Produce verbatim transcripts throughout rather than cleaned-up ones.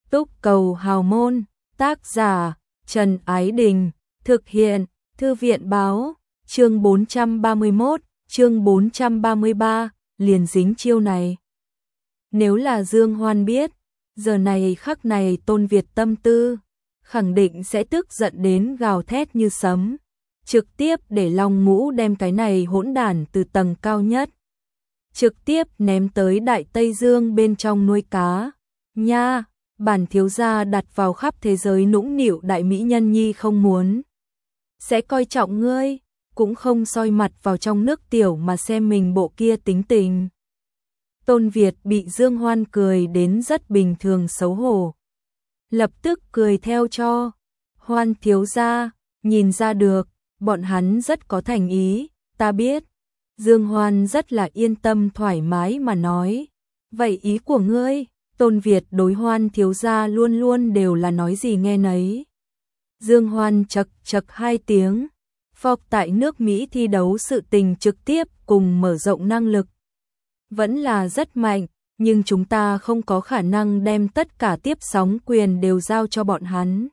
Túc Cầu Hào Môn, tác giả Trần Ái Đình, thực hiện Thư viện Báo, chương bốn trăm ba mươi mốt, chương bốn trăm ba mươi ba, liền dính chiêu này. Nếu là Dương Hoan biết, giờ này khắc này Tôn Việt tâm tư, khẳng định sẽ tức giận đến gào thét như sấm, trực tiếp để Long Ngũ đem cái này hỗn đản từ tầng cao nhất trực tiếp ném tới Đại Tây Dương bên trong nuôi cá. Nha, bản thiếu gia đặt vào khắp thế giới nũng nịu đại mỹ nhân nhi không muốn. Sẽ coi trọng ngươi, cũng không soi mặt vào trong nước tiểu mà xem mình bộ kia tính tình. Tôn Việt bị Dương Hoan cười đến rất bình thường xấu hổ. Lập tức cười theo cho. Hoan thiếu gia, nhìn ra được, bọn hắn rất có thành ý, ta biết. Dương Hoan rất là yên tâm thoải mái mà nói. Vậy ý của ngươi? Tôn Việt đối Hoan thiếu gia luôn luôn đều là nói gì nghe nấy. Dương Hoan chật chật hai tiếng. Phọc tại nước Mỹ thi đấu sự tình trực tiếp cùng mở rộng năng lực. Vẫn là rất mạnh, nhưng chúng ta không có khả năng đem tất cả tiếp sóng quyền đều giao cho bọn hắn.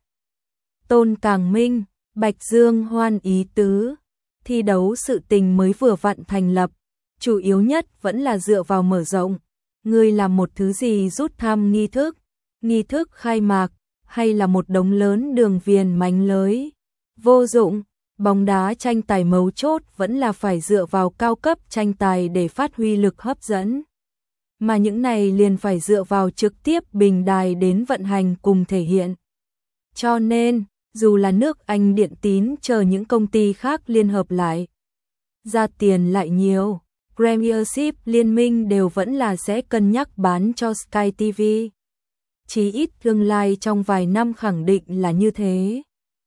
Tôn Càng Minh, Bạch Dương Hoan ý tứ. Thi đấu sự tình mới vừa vặn thành lập, chủ yếu nhất vẫn là dựa vào mở rộng. Ngươi làm một thứ gì rút thăm nghi thức, nghi thức khai mạc, hay là một đống lớn đường viền mánh lưới. Vô dụng, bóng đá tranh tài mấu chốt vẫn là phải dựa vào cao cấp tranh tài để phát huy lực hấp dẫn. Mà những này liền phải dựa vào trực tiếp bình đài đến vận hành cùng thể hiện. Cho nên, dù là nước Anh Điện Tín chờ những công ty khác liên hợp lại, ra tiền lại nhiều, Premiership liên minh đều vẫn là sẽ cân nhắc bán cho Sky ti vi. Chí ít tương lai trong vài năm khẳng định là như thế.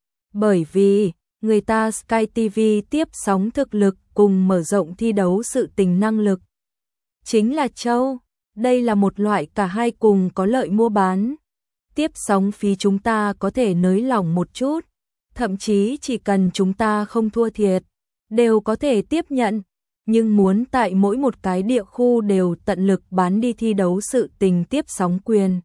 Bởi vì, người ta Sky ti vi tiếp sóng thực lực cùng mở rộng thi đấu sự tình năng lực. Chính là châu, đây là một loại cả hai cùng có lợi mua bán. Tiếp sóng phí chúng ta có thể nới lỏng một chút, thậm chí chỉ cần chúng ta không thua thiệt, đều có thể tiếp nhận, nhưng muốn tại mỗi một cái địa khu đều tận lực bán đi thi đấu sự tình tiếp sóng quyền.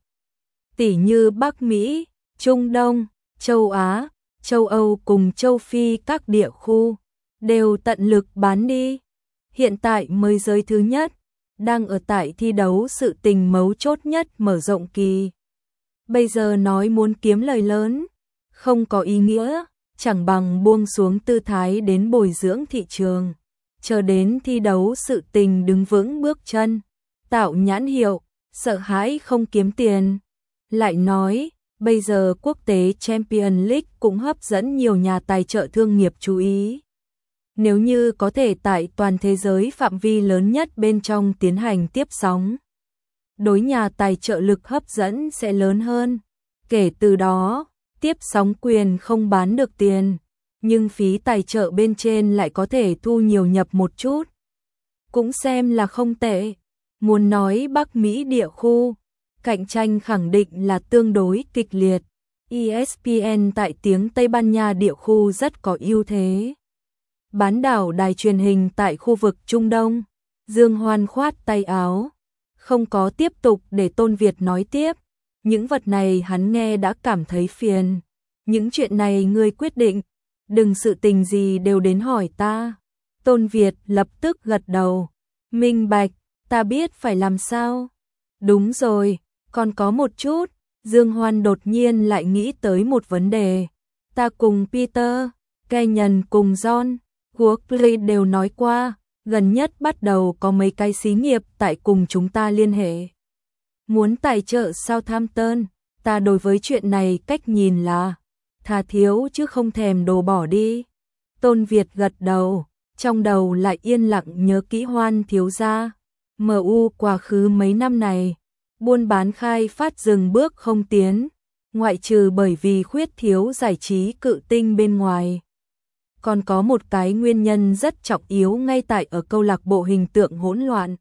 Tỉ như Bắc Mỹ, Trung Đông, Châu Á, Châu Âu cùng Châu Phi các địa khu, đều tận lực bán đi. Hiện tại mới giới thứ nhất, đang ở tại thi đấu sự tình mấu chốt nhất mở rộng kỳ. Bây giờ nói muốn kiếm lời lớn, không có ý nghĩa, chẳng bằng buông xuống tư thái đến bồi dưỡng thị trường, chờ đến thi đấu sự tình đứng vững bước chân, tạo nhãn hiệu, sợ hãi không kiếm tiền. Lại nói, bây giờ quốc tế Champions League cũng hấp dẫn nhiều nhà tài trợ thương nghiệp chú ý. Nếu như có thể tại toàn thế giới phạm vi lớn nhất bên trong tiến hành tiếp sóng, đối nhà tài trợ lực hấp dẫn sẽ lớn hơn. Kể từ đó, tiếp sóng quyền không bán được tiền, nhưng phí tài trợ bên trên lại có thể thu nhiều nhập một chút. Cũng xem là không tệ. Muốn nói Bắc Mỹ địa khu, cạnh tranh khẳng định là tương đối kịch liệt. e ét pê en tại tiếng Tây Ban Nha địa khu rất có ưu thế. Bán đảo đài truyền hình tại khu vực Trung Đông. Dương Hoan khoát tay áo, không có tiếp tục để Tôn Việt nói tiếp. Những vật này hắn nghe đã cảm thấy phiền. Những chuyện này ngươi quyết định, đừng sự tình gì đều đến hỏi ta. Tôn Việt lập tức gật đầu. Minh bạch, ta biết phải làm sao. Đúng rồi, còn có một chút. Dương Hoan đột nhiên lại nghĩ tới một vấn đề. Ta cùng Peter, Kenyon cùng John, Workley đều nói qua, gần nhất bắt đầu có mấy cái xí nghiệp tại cùng chúng ta liên hệ. Muốn tài trợ Southampton, ta đối với chuyện này cách nhìn là thà thiếu chứ không thèm đồ bỏ đi. Tôn Việt gật đầu, trong đầu lại yên lặng nhớ kỹ Hoan thiếu gia. em u quá khứ mấy năm này, buôn bán khai phát dừng bước không tiến, ngoại trừ bởi vì khuyết thiếu giải trí cự tinh bên ngoài. Còn có một cái nguyên nhân rất trọng yếu ngay tại ở câu lạc bộ hình tượng hỗn loạn.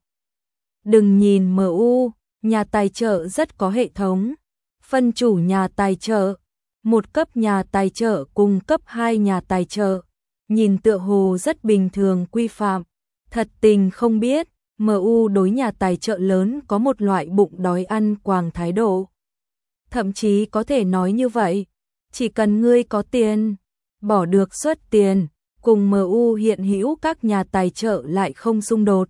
Đừng nhìn em u, nhà tài trợ rất có hệ thống, phân chủ nhà tài trợ, một cấp nhà tài trợ cùng cấp hai nhà tài trợ, nhìn tựa hồ rất bình thường quy phạm. Thật tình không biết, em u đối nhà tài trợ lớn có một loại bụng đói ăn quàng thái độ. Thậm chí có thể nói như vậy, chỉ cần ngươi có tiền, bỏ được xuất tiền, cùng em u hiện hữu các nhà tài trợ lại không xung đột.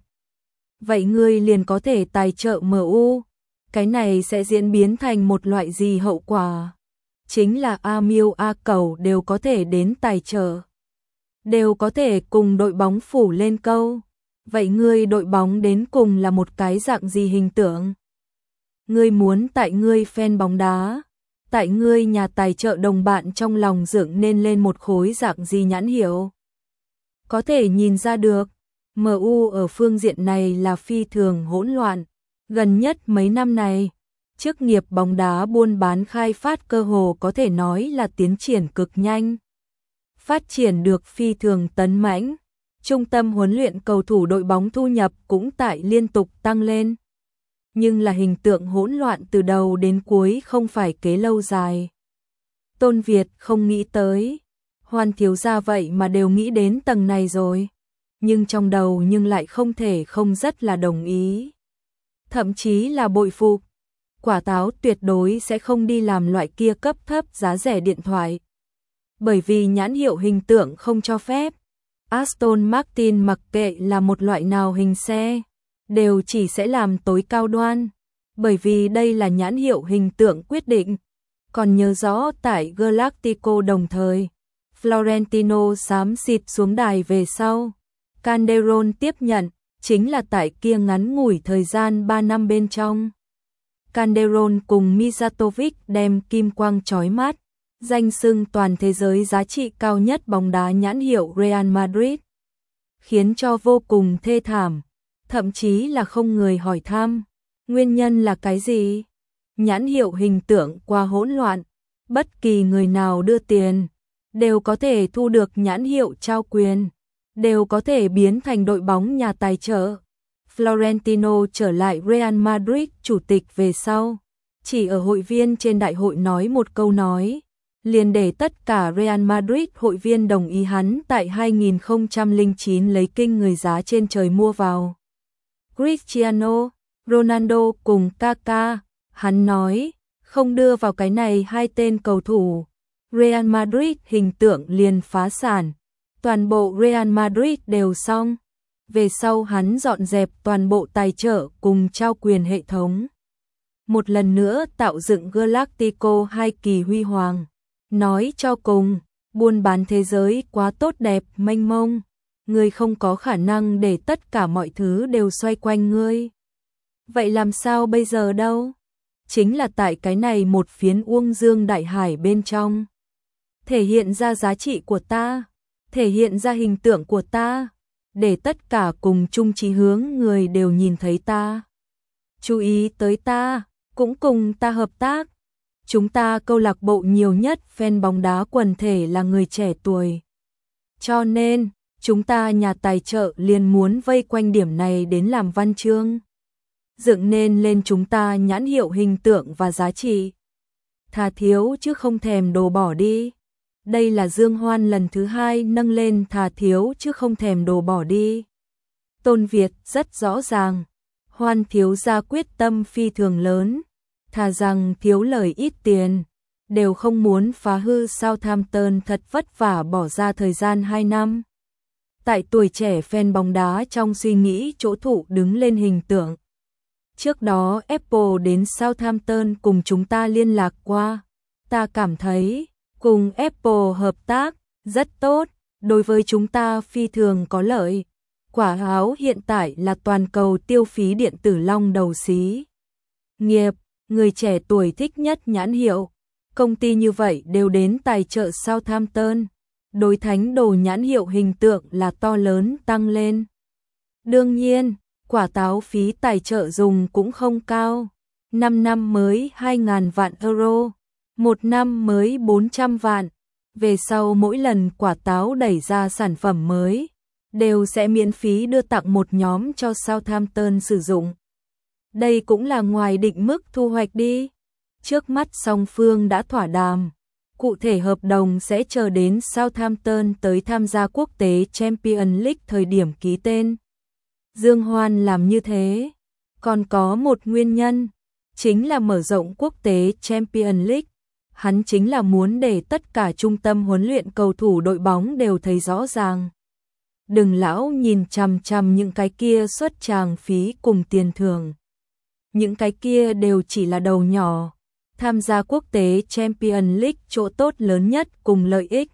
Vậy ngươi liền có thể tài trợ em u, cái này sẽ diễn biến thành một loại gì hậu quả? Chính là A Miêu A Cẩu đều có thể đến tài trợ, đều có thể cùng đội bóng phủ lên câu. Vậy ngươi đội bóng đến cùng là một cái dạng gì hình tượng? Ngươi muốn tại ngươi fan bóng đá, tại ngươi nhà tài trợ đồng bạn trong lòng dựng nên lên một khối dạng gì nhãn hiệu? Có thể nhìn ra được, em u ở phương diện này là phi thường hỗn loạn. Gần nhất mấy năm này, chức nghiệp bóng đá buôn bán khai phát cơ hồ có thể nói là tiến triển cực nhanh. Phát triển được phi thường tấn mãnh, trung tâm huấn luyện cầu thủ đội bóng thu nhập cũng tại liên tục tăng lên. Nhưng là hình tượng hỗn loạn từ đầu đến cuối không phải kế lâu dài. Tôn Việt không nghĩ tới, Hoan thiếu gia vậy mà đều nghĩ đến tầng này rồi. Nhưng trong đầu nhưng lại không thể không rất là đồng ý. Thậm chí là bội phục. Quả táo tuyệt đối sẽ không đi làm loại kia cấp thấp giá rẻ điện thoại. Bởi vì nhãn hiệu hình tượng không cho phép. Aston Martin mặc kệ là một loại nào hình xe, đều chỉ sẽ làm tối cao đoan. Bởi vì đây là nhãn hiệu hình tượng quyết định. Còn nhớ rõ tại Galactico đồng thời, Florentino xám xịt xuống đài về sau. Calderon tiếp nhận, chính là tại kia ngắn ngủi thời gian ba năm bên trong. Calderon cùng Mijatovic đem kim quang chói mắt, danh xưng toàn thế giới giá trị cao nhất bóng đá nhãn hiệu Real Madrid. Khiến cho vô cùng thê thảm, thậm chí là không người hỏi thăm. Nguyên nhân là cái gì? Nhãn hiệu hình tượng quá hỗn loạn, bất kỳ người nào đưa tiền, đều có thể thu được nhãn hiệu trao quyền, đều có thể biến thành đội bóng nhà tài trợ. Florentino trở lại Real Madrid chủ tịch về sau, chỉ ở hội viên trên đại hội nói một câu nói, liền để tất cả Real Madrid hội viên đồng ý hắn tại hai nghìn không trăm lẻ chín lấy kinh người giá trên trời mua vào. Cristiano Ronaldo cùng Kaká, hắn nói, không đưa vào cái này hai tên cầu thủ, Real Madrid hình tượng liền phá sản, toàn bộ Real Madrid đều xong. Về sau hắn dọn dẹp toàn bộ tài trợ cùng trao quyền hệ thống. Một lần nữa tạo dựng Galactico hai kỳ huy hoàng. Nói cho cùng, buôn bán thế giới quá tốt đẹp, mênh mông. Ngươi không có khả năng để tất cả mọi thứ đều xoay quanh ngươi. Vậy làm sao bây giờ đâu? Chính là tại cái này một phiến uông dương đại hải bên trong. Thể hiện ra giá trị của ta, thể hiện ra hình tượng của ta, để tất cả cùng chung chí hướng người đều nhìn thấy ta, chú ý tới ta, cũng cùng ta hợp tác. Chúng ta câu lạc bộ nhiều nhất fan bóng đá quần thể là người trẻ tuổi. Cho nên, chúng ta nhà tài trợ liền muốn vây quanh điểm này đến làm văn chương. Dựng nên lên chúng ta nhãn hiệu hình tượng và giá trị. Thà thiếu chứ không thèm đồ bỏ đi. Đây là Dương Hoan lần thứ hai nâng lên thà thiếu chứ không thèm đồ bỏ đi. Tôn Việt rất rõ ràng, Hoan thiếu gia quyết tâm phi thường lớn, thà rằng thiếu lời ít tiền, đều không muốn phá hư Southampton thật vất vả bỏ ra thời gian hai năm. Tại tuổi trẻ fan bóng đá trong suy nghĩ chỗ thụ đứng lên hình tượng. Trước đó Apple đến Southampton cùng chúng ta liên lạc qua, ta cảm thấy cùng Apple hợp tác rất tốt, đối với chúng ta phi thường có lợi. Quả áo hiện tại là toàn cầu tiêu phí điện tử long đầu xí. Nghiệp, người trẻ tuổi thích nhất nhãn hiệu, công ty như vậy đều đến tài trợ Southampton. Đối thánh đồ nhãn hiệu hình tượng là to lớn tăng lên. Đương nhiên, quả táo phí tài trợ dùng cũng không cao. năm năm mới hai nghìn vạn euro. Một năm mới bốn trăm vạn, về sau mỗi lần quả táo đẩy ra sản phẩm mới, đều sẽ miễn phí đưa tặng một nhóm cho Southampton sử dụng. Đây cũng là ngoài định mức thu hoạch đi. Trước mắt song phương đã thỏa đàm, cụ thể hợp đồng sẽ chờ đến Southampton tới tham gia quốc tế Champions League thời điểm ký tên. Dương Hoan làm như thế, còn có một nguyên nhân. chính là mở rộng quốc tế Champions League. Hắn chính là muốn để tất cả trung tâm huấn luyện cầu thủ đội bóng đều thấy rõ ràng. Đừng lão nhìn chằm chằm những cái kia suất tràng phí cùng tiền thưởng. Những cái kia đều chỉ là đầu nhỏ. Tham gia quốc tế Champions League chỗ tốt lớn nhất cùng lợi ích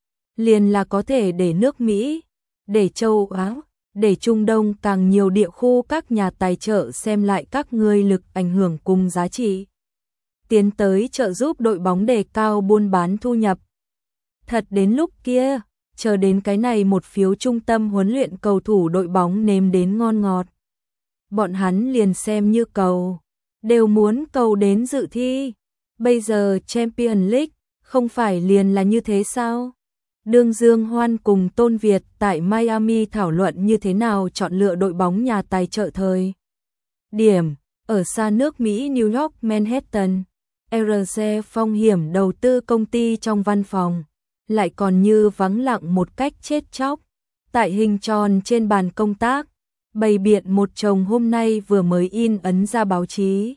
liền là có thể để nước Mỹ, để châu Á, để Trung Đông càng nhiều địa khu các nhà tài trợ xem lại các ngươi lực ảnh hưởng cùng giá trị. Tiến tới trợ giúp đội bóng đề cao buôn bán thu nhập. Thật đến lúc kia, chờ đến cái này một phiếu trung tâm huấn luyện cầu thủ đội bóng nếm đến ngon ngọt. Bọn hắn liền xem như cầu, đều muốn cầu đến dự thi. Bây giờ Champions League không phải liền là như thế sao? Đương Dương Hoan cùng Tôn Việt tại Miami thảo luận như thế nào chọn lựa đội bóng nhà tài trợ thời điểm ở xa nước Mỹ New York Manhattan. rờ xê phong hiểm đầu tư công ty trong văn phòng lại còn như vắng lặng một cách chết chóc. Tại hình tròn trên bàn công tác bày biện một chồng hôm nay vừa mới in ấn ra báo chí.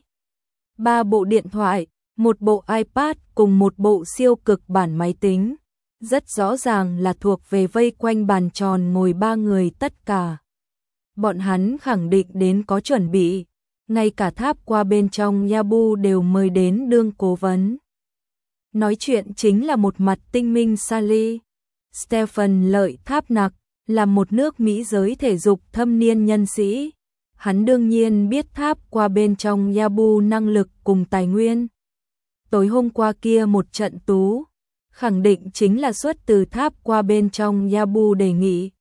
Ba bộ điện thoại, một bộ iPad cùng một bộ siêu cực bản máy tính. Rất rõ ràng là thuộc về vây quanh bàn tròn ngồi ba người tất cả. Bọn hắn khẳng định đến có chuẩn bị. Ngay cả tháp qua bên trong Yabu đều mời đến đương cố vấn. Nói chuyện chính là một mặt tinh minh Sally. Stephen Lợi Tháp Nặc là một nước Mỹ giới thể dục thâm niên nhân sĩ. Hắn đương nhiên biết tháp qua bên trong Yabu năng lực cùng tài nguyên. Tối hôm qua kia một trận tú, khẳng định chính là xuất từ tháp qua bên trong Yabu đề nghị.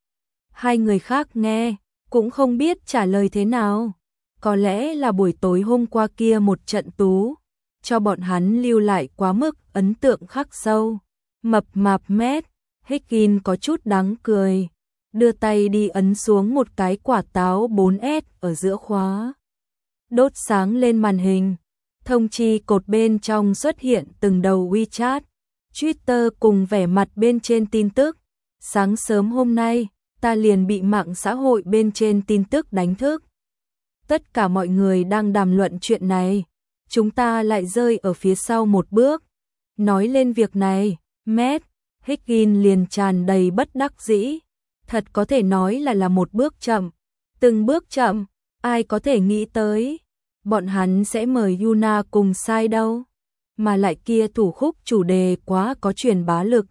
Hai người khác nghe, cũng không biết trả lời thế nào. Có lẽ là buổi tối hôm qua kia một trận tú, cho bọn hắn lưu lại quá mức ấn tượng khắc sâu. Mập mạp Matt Higgins có chút đáng cười, đưa tay đi ấn xuống một cái quả táo bốn S ở giữa khóa. Đốt sáng lên màn hình, thông chi cột bên trong xuất hiện từng đầu WeChat, Twitter cùng vẻ mặt bên trên tin tức. Sáng sớm hôm nay, ta liền bị mạng xã hội bên trên tin tức đánh thức. Tất cả mọi người đang đàm luận chuyện này, chúng ta lại rơi ở phía sau một bước. Nói lên việc này, Matt Higgins liền tràn đầy bất đắc dĩ. Thật có thể nói là là một bước chậm. Từng bước chậm, ai có thể nghĩ tới. Bọn hắn sẽ mời Yuna cùng sai đâu. Mà lại kia thủ khúc chủ đề quá có truyền bá lực.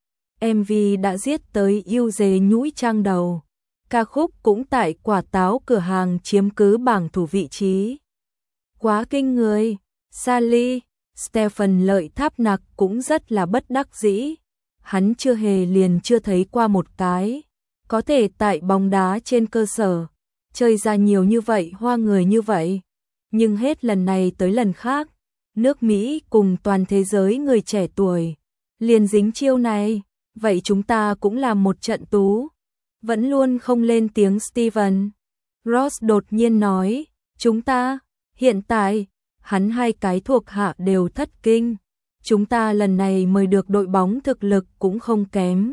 em vê đã giết tới yêu dề nhũi trang đầu. Ca khúc cũng tại quả táo cửa hàng chiếm cứ bảng thủ vị trí. Quá kinh người. Sally, Stephen Lợi Tháp Nặc cũng rất là bất đắc dĩ. Hắn chưa hề liền chưa thấy qua một cái. Có thể tại bóng đá trên cơ sở, chơi ra nhiều như vậy hoa người như vậy. Nhưng hết lần này tới lần khác, nước Mỹ cùng toàn thế giới người trẻ tuổi liền dính chiêu này. Vậy chúng ta cũng làm một trận tú. Vẫn luôn không lên tiếng Steven Ross đột nhiên nói, chúng ta, hiện tại, hắn hai cái thuộc hạ đều thất kinh. Chúng ta lần này mời được đội bóng thực lực cũng không kém.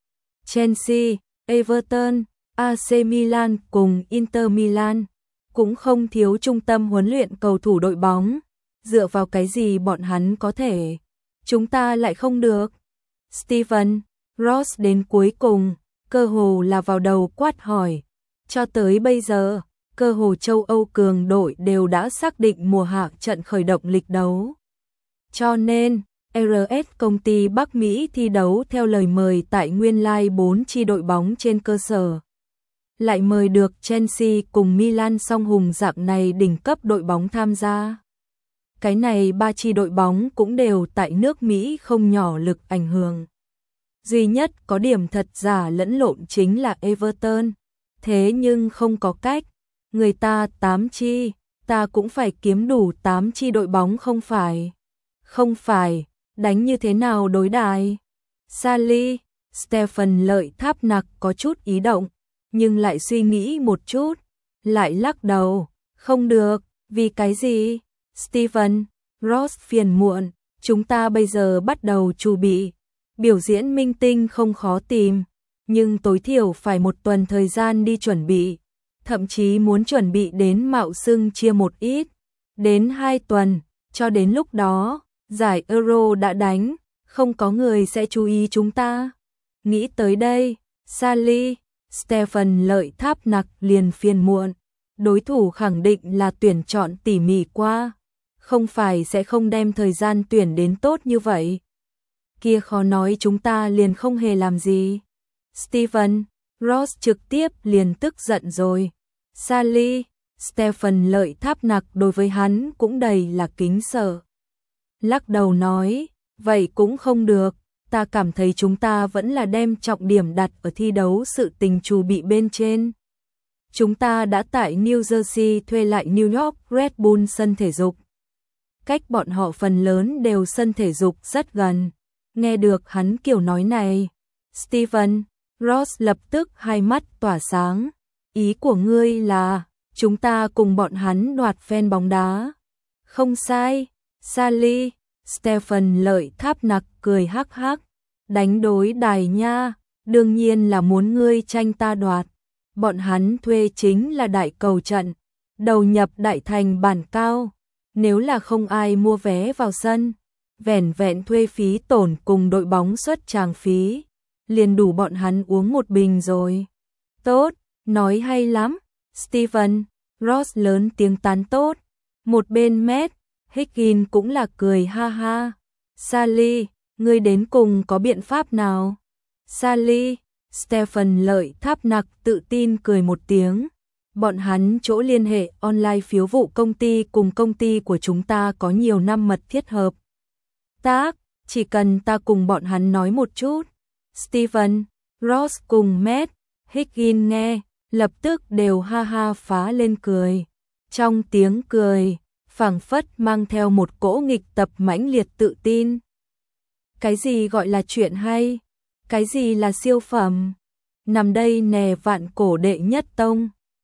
Chelsea, Everton, a xê Milan cùng Inter Milan cũng không thiếu trung tâm huấn luyện cầu thủ đội bóng. Dựa vào cái gì bọn hắn có thể, chúng ta lại không được. Steven Ross đến cuối cùng, cơ hồ là vào đầu quát hỏi. Cho tới bây giờ, cơ hồ châu Âu cường đội đều đã xác định mùa hạ trận khởi động lịch đấu. Cho nên, rờ ét công ty Bắc Mỹ thi đấu theo lời mời tại nguyên lai bốn chi đội bóng trên cơ sở. Lại mời được Chelsea cùng Milan song hùng dạng này đỉnh cấp đội bóng tham gia. Cái này ba chi đội bóng cũng đều tại nước Mỹ không nhỏ lực ảnh hưởng. Duy nhất có điểm thật giả lẫn lộn chính là Everton. Thế nhưng không có cách. Người ta tám chi, ta cũng phải kiếm đủ tám chi đội bóng không phải. Không phải, đánh như thế nào đối đãi? Sally, Stephen Lợi Tháp Nặc có chút ý động, nhưng lại suy nghĩ một chút, lại lắc đầu, không được, vì cái gì? Steven Ross phiền muộn, chúng ta bây giờ bắt đầu chuẩn bị. Biểu diễn minh tinh không khó tìm, nhưng tối thiểu phải một tuần thời gian đi chuẩn bị, thậm chí muốn chuẩn bị đến mạo xưng chia một ít. đến hai tuần, cho đến lúc đó, giải Euro đã đánh, không có người sẽ chú ý chúng ta. Nghĩ tới đây, Sally, Stephen Lợi Tháp Nặc liền phiền muộn. Đối thủ khẳng định là tuyển chọn tỉ mỉ qua, không phải sẽ không đem thời gian tuyển đến tốt như vậy. Kia khó nói chúng ta liền không hề làm gì. Steven, Ross trực tiếp liền tức giận rồi. Sally, Stephen Lợi Tháp Nặc đối với hắn cũng đầy là kính sợ. Lắc đầu nói, vậy cũng không được, ta cảm thấy chúng ta vẫn là đem trọng điểm đặt ở thi đấu sự tình trù bị bên trên. Chúng ta đã tại New Jersey thuê lại New York Red Bull sân thể dục. Cách bọn họ phần lớn đều sân thể dục rất gần. Nghe được hắn kiểu nói này, Steven, Ross lập tức hai mắt tỏa sáng. Ý của ngươi là, chúng ta cùng bọn hắn đoạt fan bóng đá. Không sai, Sally, Stephen Lợi Tháp Nặc cười hắc hắc. Đánh đối đài nha, đương nhiên là muốn ngươi tranh ta đoạt. Bọn hắn thuê chính là đại cầu trận, đầu nhập đại thành bản cao. Nếu là không ai mua vé vào sân, vẻn vẹn thuê phí tổn cùng đội bóng xuất tràng phí, liền đủ bọn hắn uống một bình rồi. Tốt, nói hay lắm, Steven, Ross lớn tiếng tán tốt. Một bên Matt, Higgins cũng là cười ha ha. Sally, ngươi đến cùng có biện pháp nào? Sally, Stephen Lợi Tháp Nặc tự tin cười một tiếng. Bọn hắn chỗ liên hệ online phiếu vụ công ty cùng công ty của chúng ta có nhiều năm mật thiết hợp tác, chỉ cần ta cùng bọn hắn nói một chút. Steven, Ross cùng Matt, Higgins nghe, lập tức đều ha ha phá lên cười. Trong tiếng cười, phảng phất mang theo một cỗ nghịch tập mãnh liệt tự tin. Cái gì gọi là chuyện hay? Cái gì là siêu phẩm? Nằm đây nè vạn cổ đệ nhất tông.